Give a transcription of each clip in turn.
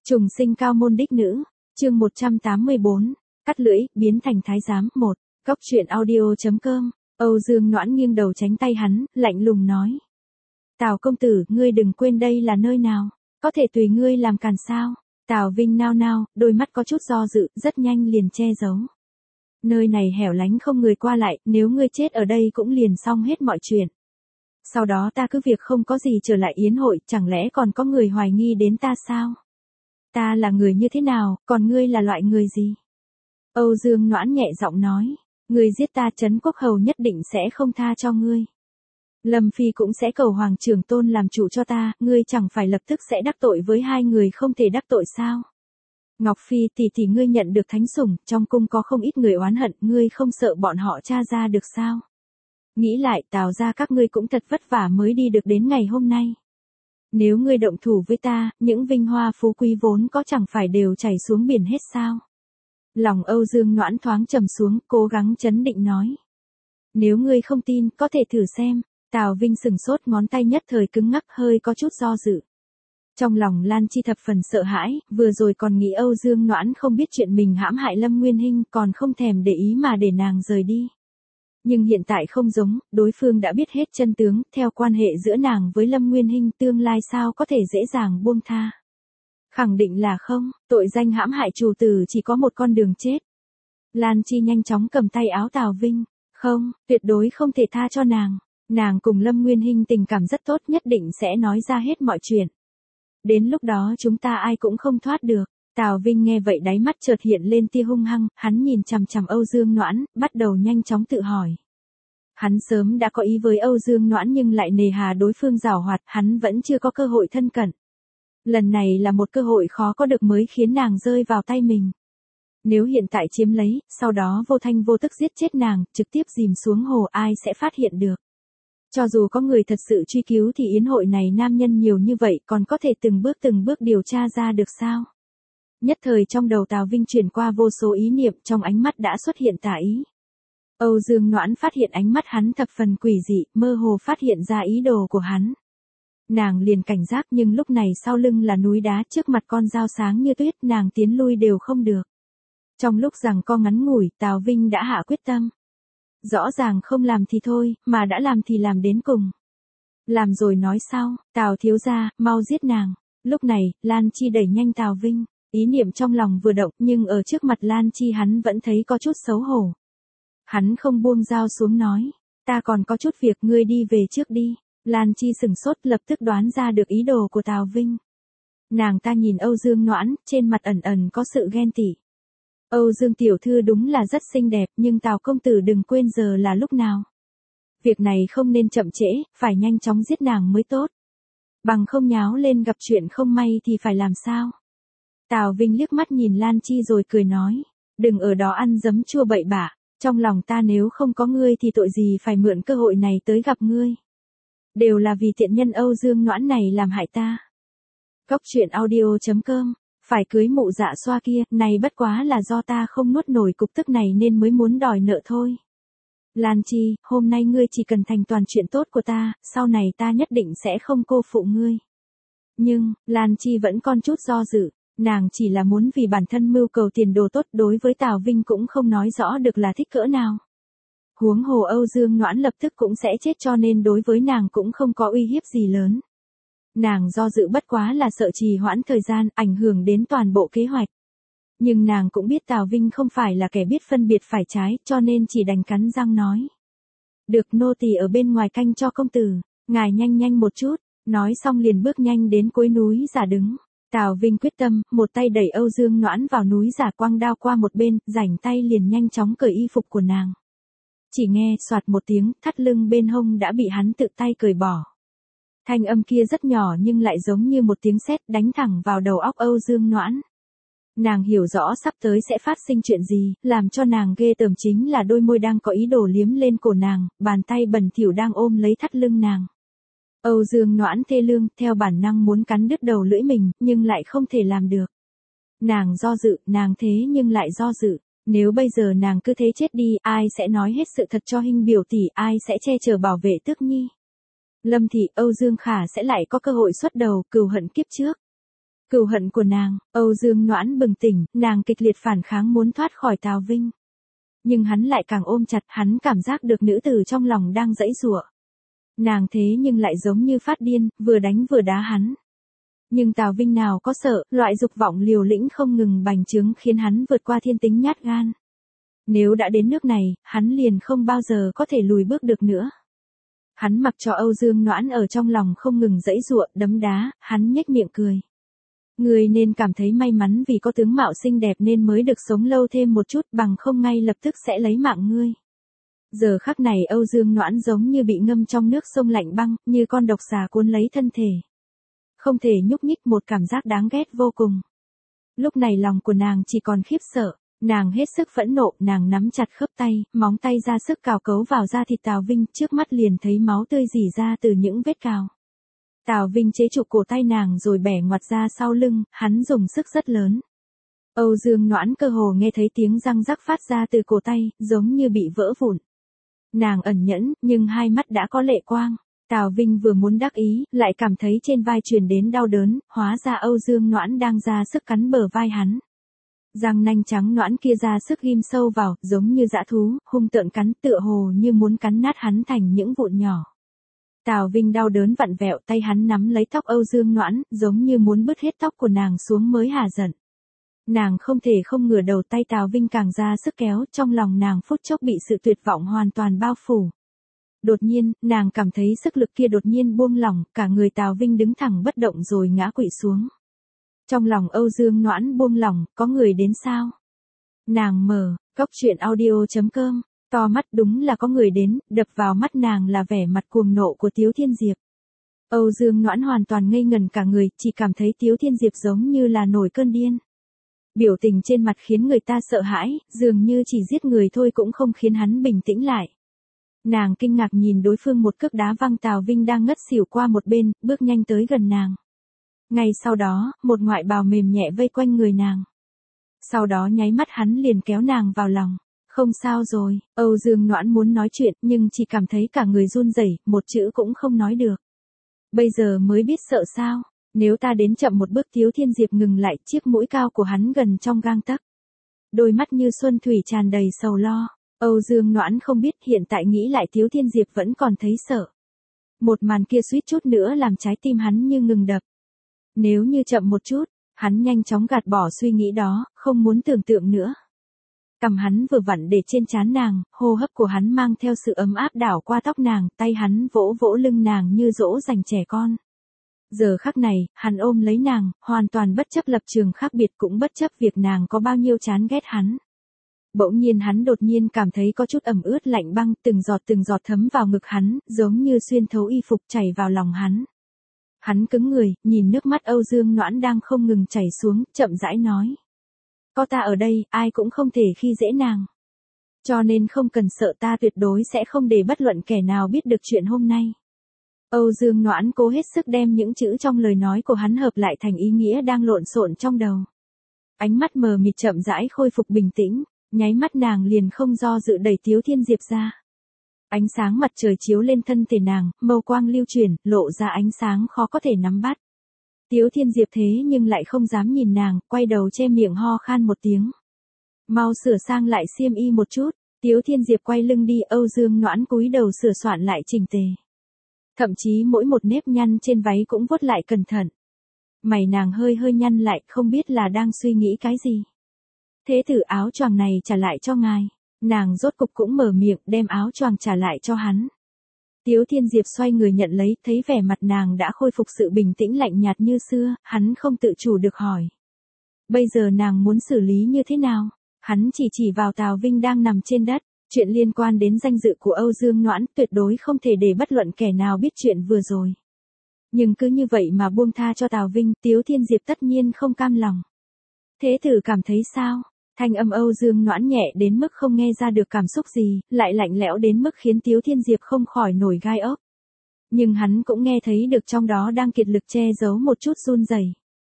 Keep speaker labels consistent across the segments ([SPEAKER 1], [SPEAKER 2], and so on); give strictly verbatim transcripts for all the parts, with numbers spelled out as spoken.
[SPEAKER 1] Trùng sinh cao môn đích nữ, chương một trăm tám mươi bốn, cắt lưỡi, biến thành thái giám, một, góc truyện audio.com, Âu Dương Noãn nghiêng đầu tránh tay hắn, lạnh lùng nói. Tào công tử, ngươi đừng quên đây là nơi nào, có thể tùy ngươi làm càn sao. Tào Vinh nao nao, đôi mắt có chút do dự, rất nhanh liền che giấu. Nơi này hẻo lánh không người qua lại, nếu ngươi chết ở đây cũng liền xong hết mọi chuyện. Sau đó ta cứ việc không có gì trở lại yến hội, chẳng lẽ còn có người hoài nghi đến ta sao? Ta là người như thế nào, còn ngươi là loại người gì? Âu Dương Noãn nhẹ giọng nói, ngươi giết ta Trấn Quốc Hầu nhất định sẽ không tha cho ngươi. Lâm Phi cũng sẽ cầu Hoàng Trưởng Tôn làm chủ cho ta, ngươi chẳng phải lập tức sẽ đắc tội với hai người không thể đắc tội sao? Ngọc Phi tỷ tỷ ngươi nhận được thánh sủng, trong cung có không ít người oán hận, ngươi không sợ bọn họ tra ra được sao? Nghĩ lại, Tào ra các ngươi cũng thật vất vả mới đi được đến ngày hôm nay. Nếu ngươi động thủ với ta, những vinh hoa phú quý vốn có chẳng phải đều chảy xuống biển hết sao? Lòng Âu Dương Noãn thoáng trầm xuống, cố gắng trấn định nói. Nếu ngươi không tin, có thể thử xem. Tào Vinh sừng sốt, ngón tay nhất thời cứng ngắc, hơi có chút do dự. Trong lòng Lan Chi thập phần sợ hãi, vừa rồi còn nghĩ Âu Dương Noãn không biết chuyện mình hãm hại Lâm Nguyên Hinh, còn không thèm để ý mà để nàng rời đi. Nhưng hiện tại không giống, đối phương đã biết hết chân tướng, theo quan hệ giữa nàng với Lâm Nguyên Hinh, tương lai sao có thể dễ dàng buông tha. Khẳng định là không, tội danh hãm hại chủ tử chỉ có một con đường chết. Lan Chi nhanh chóng cầm tay áo Tào Vinh, không, tuyệt đối không thể tha cho nàng. Nàng cùng Lâm Nguyên Hinh tình cảm rất tốt, nhất định sẽ nói ra hết mọi chuyện. Đến lúc đó chúng ta ai cũng không thoát được. Tào Vinh nghe vậy đáy mắt chợt hiện lên tia hung hăng, hắn nhìn chằm chằm Âu Dương Noãn, bắt đầu nhanh chóng tự hỏi. Hắn sớm đã có ý với Âu Dương Noãn nhưng lại nề hà đối phương giảo hoạt, hắn vẫn chưa có cơ hội thân cận. Lần này là một cơ hội khó có được mới khiến nàng rơi vào tay mình. Nếu hiện tại chiếm lấy, sau đó vô thanh vô tức giết chết nàng, trực tiếp dìm xuống hồ, ai sẽ phát hiện được. Cho dù có người thật sự truy cứu thì yến hội này nam nhân nhiều như vậy còn có thể từng bước từng bước điều tra ra được sao? Nhất thời trong đầu Tào Vinh chuyển qua vô số ý niệm, trong ánh mắt đã xuất hiện tà ý. Âu Dương Noãn phát hiện ánh mắt hắn thập phần quỷ dị, mơ hồ phát hiện ra ý đồ của hắn. Nàng liền cảnh giác, nhưng lúc này sau lưng là núi đá, trước mặt con dao sáng như tuyết, nàng tiến lui đều không được. Trong lúc giằng co ngắn ngủi, Tào Vinh đã hạ quyết tâm. Rõ ràng không làm thì thôi, mà đã làm thì làm đến cùng. Làm rồi nói sau, Tào thiếu gia, mau giết nàng. Lúc này, Lan Chi đẩy nhanh Tào Vinh, ý niệm trong lòng vừa động, nhưng ở trước mặt Lan Chi hắn vẫn thấy có chút xấu hổ. Hắn không buông dao xuống nói, ta còn có chút việc, ngươi đi về trước đi. Lan Chi sừng sốt, lập tức đoán ra được ý đồ của Tào Vinh. Nàng ta nhìn Âu Dương Noãn, trên mặt ẩn ẩn có sự ghen tị. Âu Dương tiểu thư đúng là rất xinh đẹp, nhưng Tào công tử đừng quên giờ là lúc nào. Việc này không nên chậm trễ, phải nhanh chóng giết nàng mới tốt. Bằng không nháo lên gặp chuyện không may thì phải làm sao? Tào Vinh liếc mắt nhìn Lan Chi rồi cười nói, đừng ở đó ăn giấm chua bậy bạ, trong lòng ta nếu không có ngươi thì tội gì phải mượn cơ hội này tới gặp ngươi. Đều là vì tiện nhân Âu Dương Noãn này làm hại ta. Góc truyện audio.com, phải cưới mụ dạ xoa kia, này bất quá là do ta không nuốt nổi cục tức này nên mới muốn đòi nợ thôi. Lan Chi, hôm nay ngươi chỉ cần thành toàn chuyện tốt của ta, sau này ta nhất định sẽ không cô phụ ngươi. Nhưng, Lan Chi vẫn còn chút do dự, nàng chỉ là muốn vì bản thân mưu cầu tiền đồ tốt, đối với Tào Vinh cũng không nói rõ được là thích cỡ nào. Huống hồ Âu Dương Noãn lập tức cũng sẽ chết cho nên đối với nàng cũng không có uy hiếp gì lớn. Nàng do dự bất quá là sợ trì hoãn thời gian, ảnh hưởng đến toàn bộ kế hoạch. Nhưng nàng cũng biết Tào Vinh không phải là kẻ biết phân biệt phải trái, cho nên chỉ đành cắn răng nói. Được, nô tỳ ở bên ngoài canh cho công tử, ngài nhanh nhanh một chút, nói xong liền bước nhanh đến cuối núi giả đứng. Tào Vinh quyết tâm, một tay đẩy Âu Dương Noãn vào núi giả, quăng đao qua một bên, rảnh tay liền nhanh chóng cởi y phục của nàng. Chỉ nghe soạt một tiếng, thắt lưng bên hông đã bị hắn tự tay cởi bỏ. Thanh âm kia rất nhỏ nhưng lại giống như một tiếng sét đánh thẳng vào đầu óc Âu Dương Noãn. Nàng hiểu rõ sắp tới sẽ phát sinh chuyện gì, làm cho nàng ghê tởm chính là đôi môi đang có ý đồ liếm lên cổ nàng, bàn tay bẩn thỉu đang ôm lấy thắt lưng nàng. Âu Dương Noãn thê lương, theo bản năng muốn cắn đứt đầu lưỡi mình, nhưng lại không thể làm được. Nàng do dự, nàng thế nhưng lại do dự. Nếu bây giờ nàng cứ thế chết đi, ai sẽ nói hết sự thật cho Hinh biểu tỷ, ai sẽ che chở bảo vệ Tước Nhi? Lâm thị, Âu Dương Khả sẽ lại có cơ hội xuất đầu, cừu hận kiếp trước. Cừu hận của nàng, Âu Dương Noãn bừng tỉnh, nàng kịch liệt phản kháng muốn thoát khỏi Tào Vinh. Nhưng hắn lại càng ôm chặt, hắn cảm giác được nữ tử trong lòng đang giãy giụa. Nàng thế nhưng lại giống như phát điên, vừa đánh vừa đá hắn. Nhưng Tào Vinh nào có sợ, loại dục vọng liều lĩnh không ngừng bành trướng khiến hắn vượt qua thiên tính nhát gan. Nếu đã đến nước này, hắn liền không bao giờ có thể lùi bước được nữa. Hắn mặc cho Âu Dương Noãn ở trong lòng không ngừng giãy giụa, đấm đá, hắn nhếch miệng cười. Người nên cảm thấy may mắn vì có tướng mạo xinh đẹp nên mới được sống lâu thêm một chút, bằng không ngay lập tức sẽ lấy mạng ngươi. Giờ khắc này Âu Dương Noãn giống như bị ngâm trong nước sông lạnh băng, như con độc xà cuốn lấy thân thể. Không thể nhúc nhích, một cảm giác đáng ghét vô cùng. Lúc này lòng của nàng chỉ còn khiếp sợ, nàng hết sức phẫn nộ, nàng nắm chặt khớp tay, móng tay ra sức cào cấu vào da thịt Tào Vinh, trước mắt liền thấy máu tươi rỉ ra từ những vết cào. Tào Vinh chế trụ cổ tay nàng rồi bẻ ngoặt ra sau lưng, hắn dùng sức rất lớn. Âu Dương Noãn cơ hồ nghe thấy tiếng răng rắc phát ra từ cổ tay, giống như bị vỡ vụn. Nàng ẩn nhẫn, nhưng hai mắt đã có lệ quang. Tào Vinh vừa muốn đắc ý, lại cảm thấy trên vai truyền đến đau đớn, hóa ra Âu Dương Noãn đang ra sức cắn bờ vai hắn. Răng nanh trắng nõn kia ra sức ghim sâu vào, giống như dã thú, hung tợn cắn, tựa hồ như muốn cắn nát hắn thành những vụn nhỏ. Tào Vinh đau đớn vặn vẹo, tay hắn nắm lấy tóc Âu Dương Noãn, giống như muốn bứt hết tóc của nàng xuống mới hả giận. Nàng không thể không ngửa đầu, tay Tào Vinh càng ra sức kéo, trong lòng nàng phút chốc bị sự tuyệt vọng hoàn toàn bao phủ. Đột nhiên, nàng cảm thấy sức lực kia đột nhiên buông lỏng, cả người Tào Vinh đứng thẳng bất động rồi ngã quỵ xuống. Trong lòng Âu Dương Noãn buông lỏng, có người đến sao? Nàng mở, cốc truyện audio chấm com, to mắt, đúng là có người đến, đập vào mắt nàng là vẻ mặt cuồng nộ của Tiếu Thiên Diệp. Âu Dương Noãn hoàn toàn ngây ngần cả người, chỉ cảm thấy Tiếu Thiên Diệp giống như là nổi cơn điên. Biểu tình trên mặt khiến người ta sợ hãi, dường như chỉ giết người thôi cũng không khiến hắn bình tĩnh lại. Nàng kinh ngạc nhìn đối phương, một cước đá văng Tào Vinh đang ngất xỉu qua một bên, bước nhanh tới gần nàng. Ngay sau đó, một ngoại bào mềm nhẹ vây quanh người nàng. Sau đó nháy mắt hắn liền kéo nàng vào lòng. Không sao rồi, Âu Dương Noãn muốn nói chuyện nhưng chỉ cảm thấy cả người run rẩy, một chữ cũng không nói được. Bây giờ mới biết sợ sao, nếu ta đến chậm một bước. Tiếu Thiên Diệp ngừng lại, chiếc mũi cao của hắn gần trong gang tấc. Đôi mắt như xuân thủy tràn đầy sầu lo. Âu Dương Noãn không biết, hiện tại nghĩ lại Tiếu Thiên Diệp vẫn còn thấy sợ. Một màn kia suýt chút nữa làm trái tim hắn như ngừng đập. Nếu như chậm một chút, hắn nhanh chóng gạt bỏ suy nghĩ đó, không muốn tưởng tượng nữa. Cằm hắn vừa vặn để trên trán nàng, hô hấp của hắn mang theo sự ấm áp đảo qua tóc nàng, tay hắn vỗ vỗ lưng nàng như dỗ dành trẻ con. Giờ khắc này, hắn ôm lấy nàng, hoàn toàn bất chấp lập trường khác biệt, cũng bất chấp việc nàng có bao nhiêu chán ghét hắn. Bỗng nhiên hắn đột nhiên cảm thấy có chút ẩm ướt lạnh băng, từng giọt từng giọt thấm vào ngực hắn, giống như xuyên thấu y phục chảy vào lòng hắn. Hắn cứng người, nhìn nước mắt Âu Dương Noãn đang không ngừng chảy xuống, chậm rãi nói. Có ta ở đây, ai cũng không thể khi dễ nàng. Cho nên không cần sợ, ta tuyệt đối sẽ không để bất luận kẻ nào biết được chuyện hôm nay. Âu Dương Noãn cố hết sức đem những chữ trong lời nói của hắn hợp lại thành ý nghĩa đang lộn xộn trong đầu. Ánh mắt mờ mịt chậm rãi khôi phục bình tĩnh, nháy mắt nàng liền không do dự đẩy Tiếu Thiên Diệp ra. Ánh sáng mặt trời chiếu lên thân thể nàng, mâu quang lưu chuyển, lộ ra ánh sáng khó có thể nắm bắt. Tiếu Thiên Diệp thế nhưng lại không dám nhìn nàng, quay đầu che miệng ho khan một tiếng. Mau sửa sang lại xiêm y một chút. Tiếu Thiên Diệp quay lưng đi, Âu Dương Noãn cúi đầu sửa soạn lại chỉnh tề. Thậm chí mỗi một nếp nhăn trên váy cũng vuốt lại cẩn thận. Mày nàng hơi hơi nhăn lại, không biết là đang suy nghĩ cái gì. Thế thử áo choàng này trả lại cho ngài. Nàng rốt cục cũng mở miệng, đem áo choàng trả lại cho hắn. Tiếu Thiên Diệp xoay người nhận lấy, thấy vẻ mặt nàng đã khôi phục sự bình tĩnh lạnh nhạt như xưa, hắn không tự chủ được hỏi. Bây giờ nàng muốn xử lý như thế nào? Hắn chỉ chỉ vào Tào Vinh đang nằm trên đất. Chuyện liên quan đến danh dự của Âu Dương Noãn, tuyệt đối không thể để bất luận kẻ nào biết chuyện vừa rồi. Nhưng cứ như vậy mà buông tha cho Tào Vinh, Tiếu Thiên Diệp tất nhiên không cam lòng. Thế thử cảm thấy sao? Thanh âm Âu Dương Noãn nhẹ đến mức không nghe ra được cảm xúc gì, lại lạnh lẽo đến mức khiến Tiếu Thiên Diệp không khỏi nổi gai ốc. Nhưng hắn cũng nghe thấy được trong đó đang kiệt lực che giấu một chút run rẩy.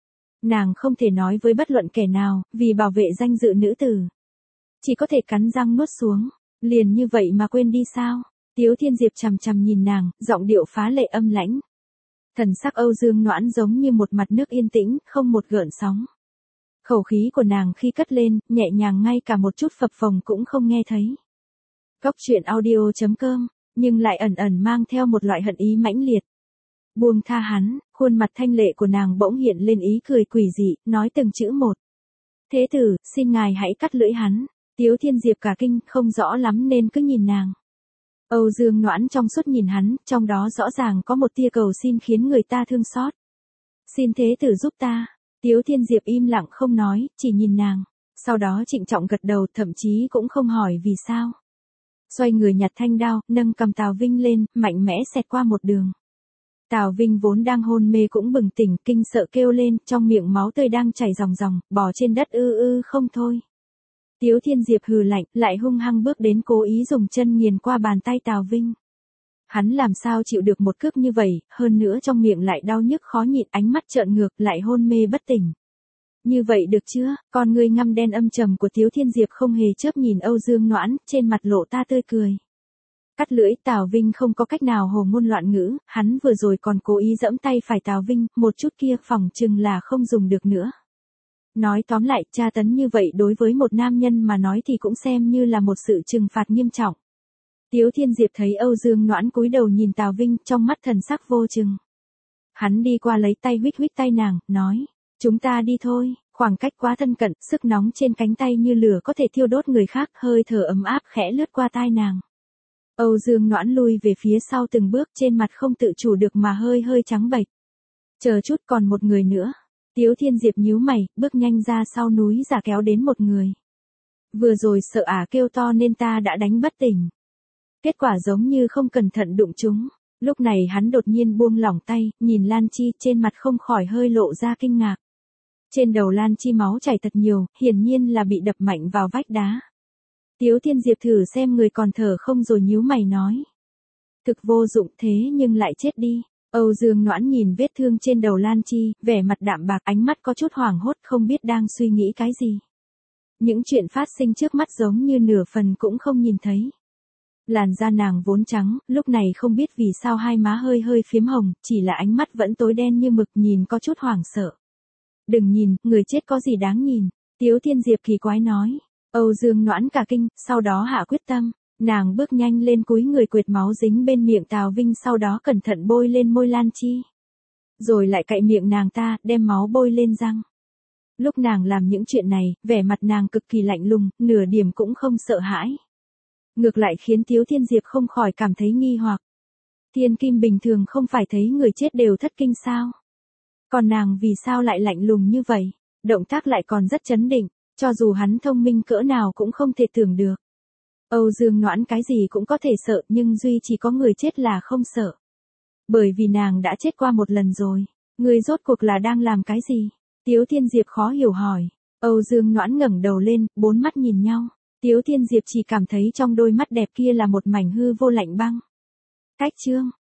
[SPEAKER 1] Nàng không thể nói với bất luận kẻ nào, vì bảo vệ danh dự nữ tử. Chỉ có thể cắn răng nuốt xuống. Liền như vậy mà quên đi sao? Tiếu Thiên Diệp chằm chằm nhìn nàng, giọng điệu phá lệ âm lãnh. Thần sắc Âu Dương Noãn giống như một mặt nước yên tĩnh, không một gợn sóng. Khẩu khí của nàng khi cất lên, nhẹ nhàng ngay cả một chút phập phồng cũng không nghe thấy. Góc truyện audio chấm com, nhưng lại ẩn ẩn mang theo một loại hận ý mãnh liệt. Buông tha hắn, khuôn mặt thanh lệ của nàng bỗng hiện lên ý cười quỷ dị, nói từng chữ một. Thế tử, xin ngài hãy cắt lưỡi hắn. Tiếu Thiên Diệp cả kinh, không rõ lắm nên cứ nhìn nàng. Âu Dương Noãn trong suốt nhìn hắn, trong đó rõ ràng có một tia cầu xin khiến người ta thương xót. Xin thế tử giúp ta. Tiếu Thiên Diệp im lặng không nói, chỉ nhìn nàng. Sau đó trịnh trọng gật đầu, thậm chí cũng không hỏi vì sao. Xoay người nhặt thanh đao, nâng cầm Tào Vinh lên, mạnh mẽ xẹt qua một đường. Tào Vinh vốn đang hôn mê cũng bừng tỉnh, kinh sợ kêu lên, trong miệng máu tươi đang chảy ròng ròng, bò trên đất ư ư không thôi. Tiếu Thiên Diệp hừ lạnh, lại hung hăng bước đến cố ý dùng chân nghiền qua bàn tay Tào Vinh. Hắn làm sao chịu được một cước như vậy, hơn nữa trong miệng lại đau nhức khó nhịn, ánh mắt trợn ngược, lại hôn mê bất tỉnh. Như vậy được chưa? Con ngươi ngăm đen âm trầm của Tiếu Thiên Diệp không hề chớp nhìn Âu Dương Noãn, trên mặt lộ ta tươi cười. Cắt lưỡi, Tào Vinh không có cách nào hồ ngôn loạn ngữ, hắn vừa rồi còn cố ý giẫm tay phải Tào Vinh, một chút kia phỏng chừng là không dùng được nữa. Nói tóm lại, tra tấn như vậy đối với một nam nhân mà nói thì cũng xem như là một sự trừng phạt nghiêm trọng. Tiếu Thiên Diệp thấy Âu Dương Noãn cúi đầu nhìn Tào Vinh, trong mắt thần sắc vô chừng. Hắn đi qua lấy tay huých huých tay nàng, nói, chúng ta đi thôi, khoảng cách quá thân cận, sức nóng trên cánh tay như lửa có thể thiêu đốt người khác, hơi thở ấm áp khẽ lướt qua tai nàng. Âu Dương Noãn lui về phía sau từng bước, trên mặt không tự chủ được mà hơi hơi trắng bệch. Chờ chút, còn một người nữa. Tiếu Thiên Diệp nhíu mày, bước nhanh ra sau núi giả kéo đến một người. Vừa rồi sợ ả kêu to nên ta đã đánh bất tỉnh. Kết quả giống như không cẩn thận đụng chúng. Lúc này hắn đột nhiên buông lỏng tay, nhìn Lan Chi, trên mặt không khỏi hơi lộ ra kinh ngạc. Trên đầu Lan Chi máu chảy thật nhiều, hiển nhiên là bị đập mạnh vào vách đá. Tiếu Thiên Diệp thử xem người còn thở không rồi nhíu mày nói. Thực vô dụng thế nhưng lại chết đi. Âu Dương Noãn nhìn vết thương trên đầu Lan Chi, vẻ mặt đạm bạc, ánh mắt có chút hoảng hốt, không biết đang suy nghĩ cái gì. Những chuyện phát sinh trước mắt giống như nửa phần cũng không nhìn thấy. Làn da nàng vốn trắng, lúc này không biết vì sao hai má hơi hơi phiếm hồng, chỉ là ánh mắt vẫn tối đen như mực, nhìn có chút hoảng sợ. Đừng nhìn, người chết có gì đáng nhìn. Tiếu Thiên Diệp kỳ quái nói. Âu Dương Noãn cả kinh, sau đó hạ quyết tâm. Nàng bước nhanh lên cúi người quệt máu dính bên miệng Tào Vinh, sau đó cẩn thận bôi lên môi Lan Chi. Rồi lại cạy miệng nàng ta, đem máu bôi lên răng. Lúc nàng làm những chuyện này, vẻ mặt nàng cực kỳ lạnh lùng, nửa điểm cũng không sợ hãi. Ngược lại khiến Tiếu Thiên Diệp không khỏi cảm thấy nghi hoặc. Thiên kim bình thường không phải thấy người chết đều thất kinh sao? Còn nàng vì sao lại lạnh lùng như vậy? Động tác lại còn rất chấn định, cho dù hắn thông minh cỡ nào cũng không thể tưởng được. Âu Dương Noãn cái gì cũng có thể sợ, nhưng duy chỉ có người chết là không sợ. Bởi vì nàng đã chết qua một lần rồi. Người rốt cuộc là đang làm cái gì? Tiếu Thiên Diệp khó hiểu hỏi. Âu Dương Noãn ngẩng đầu lên, bốn mắt nhìn nhau. Tiếu Thiên Diệp chỉ cảm thấy trong đôi mắt đẹp kia là một mảnh hư vô lạnh băng. Cách chương.